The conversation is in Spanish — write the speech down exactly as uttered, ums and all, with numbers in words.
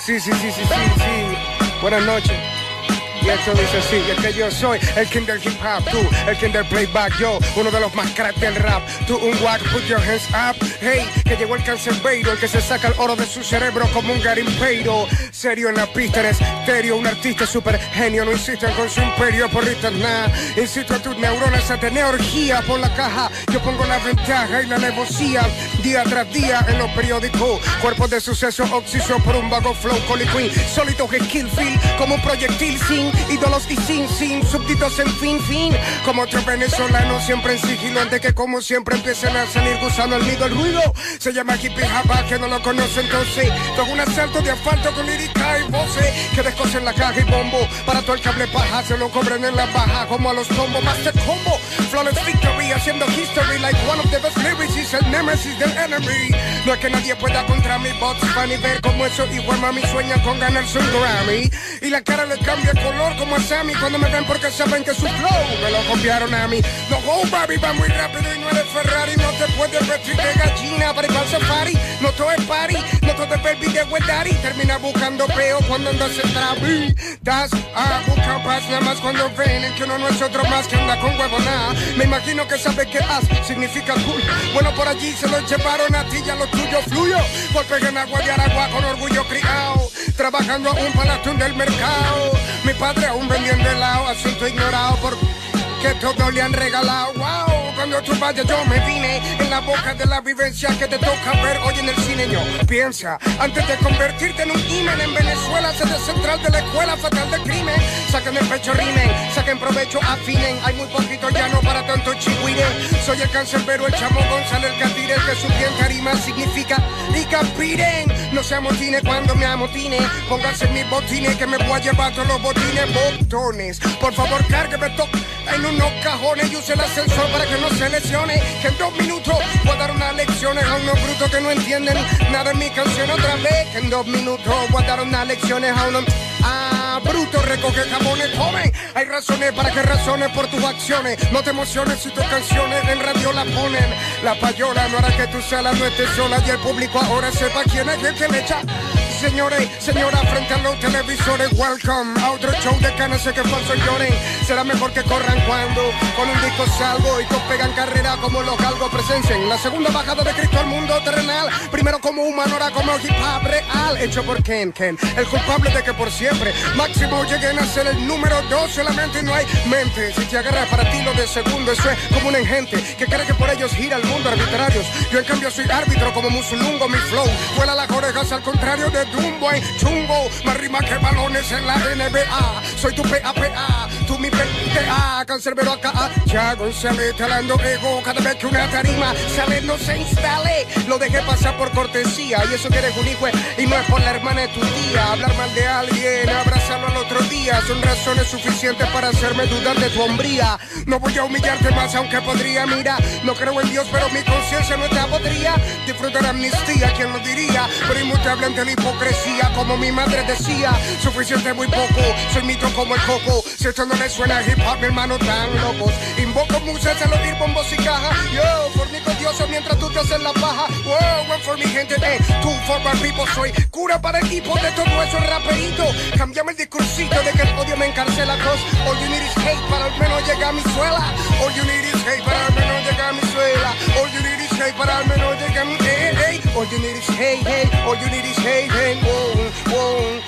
Sí, sí, sí, sí, sí, sí. Buenas noches. Y esto dice así, es que yo soy el king del hip hop, tú, el king del playback, yo, uno de los más cracks del rap, tú un wack, put your hands up, hey, que llegó el cancerbero, el que se saca el oro de su cerebro como un garimpeiro, serio en la pista, en estéreo, un artista super genio, no insistan con su imperio, porristas nada, insisto a tus neuronas a tener orgía por la caja, yo pongo la ventaja y la negocia, día tras día en los periódicos, cuerpos de suceso, oxiso por un vago flow, Collie Queen, solito que kill feel, como un proyectil sin ídolos y sin, sin, súbditos en fin, fin. Como otros venezolanos siempre en sigilo antes que como siempre empiecen a salir gusano el nido, el ruido. Se llama hippie japa, que no lo conocen entonces. Todo un asalto de asfalto con lírica y voces que descosen la caja y bombo. Para todo el cable paja se lo cobren en la baja como a los combos. Master combo, flawless victory, haciendo history like one of the best lyrics is el nemesis del enemy. No es que nadie pueda contra mi bots, van y ver como eso igual mami sueña con ganarse un Grammy. Y la cara le cambia el color como a Sammy cuando me ven porque saben que su flow me lo copiaron a mí. No go baby, va muy rápido y no eres Ferrari. No te puedes vestir de gallina para ir para el safari. No todo es party, no todo es baby de wet daddy. Termina buscando peo cuando andas en travi. Das a buscar paz nada más cuando ven el que uno no es otro más que anda con huevo nada. Me imagino que sabe que as significa cool. Bueno, por allí se lo llevaron a ti y a lo tuyo fluyo. Golpe en agua de Aragua con orgullo criado. Trabajando a un palatón del mercado. Mi padre aún vendiendo helado, asunto ignorado porque todo le han regalado. Wow, cuando tú vayas yo me vine en la boca de la vivencia que te toca ver hoy en el cine. Yo piensa, antes de convertirte en un imen en Venezuela, sede central de la escuela fatal de crimen. Saquen el pecho, rimen, saquen provecho, afinen. Hay muy poquito llano para tanto chihuire. Soy el cancerbero, el chamo González, el catire, que su bien tarima significa y capiren. No se amotine cuando me amotine. Pónganse mis botines que me voy a llevar todos los botines, botones. Por favor, cárgueme toque en unos cajones y use el ascensor para que no se lesione. Que en dos minutos voy a dar unas lecciones a unos brutos que no entienden nada en mi canción otra vez. Que en dos minutos voy a dar unas lecciones a unos... Ah, bruto, recoge jamones, joven. Hay razones para que razones por tus acciones. No te emociones si tus canciones en radio la ponen. La payola no hará que tu sala no esté sola y el público ahora sepa quién es el que le echa. Señores, señora, frente a los televisores, welcome a otro show de canas que falsos lloren. Será mejor que corran cuando con un disco salgo y todos pegan carrera como los galgos presencien. La segunda bajada de Cristo al mundo terrenal. Primero como humano, ahora como hip hop real. Hecho por Ken, Ken, el culpable de que por siempre máximo lleguen a ser el número dos. Solamente no hay mente. Si te agarras para ti lo de segundo, eso es como un engente que cree que por ellos gira el mundo arbitrarios. Yo en cambio soy árbitro como Musulungo, mi flow vuela las orejas al contrario de Dumbo en chungo, más rima que balones en la N B A. Soy tu P A P A, tú mi P T A, cancerbero acá. Ya González talando ego, cada vez que una tarima sale no se instale. Lo dejé pasar por cortesía y eso que eres un hijo y no es por la hermana de tu tía. Hablar mal de alguien, abrazarlo al otro día, son razones suficientes para hacerme dudar de tu hombría. No voy a humillarte más aunque podría, mira, no creo en Dios pero mi conciencia no está podría. Disfrutar amnistía, quien lo diría, pero inmutable ante la hipocresía. Como mi madre decía, suficiente muy poco, soy mito como el coco. Si esto no le suena a hip hop, mi hermano, tan locos. Invoco musas al oír bombos y caja. Yo, fornico dioso mientras tú te haces la paja. Wow, one for mi gente, eh, two for my people. Soy cura para equipo de todo eso raperito. Cambiame el discursito de que el odio me encarcela. Cause all you need is hate para al menos llegar a mi suela. All you need is hate para al menos llegar a mi suela. All you need is hate para al menos llegar a mi... Hey, hey. All you need is hate, hey. All you need is hate, hey. Whoa, whoa.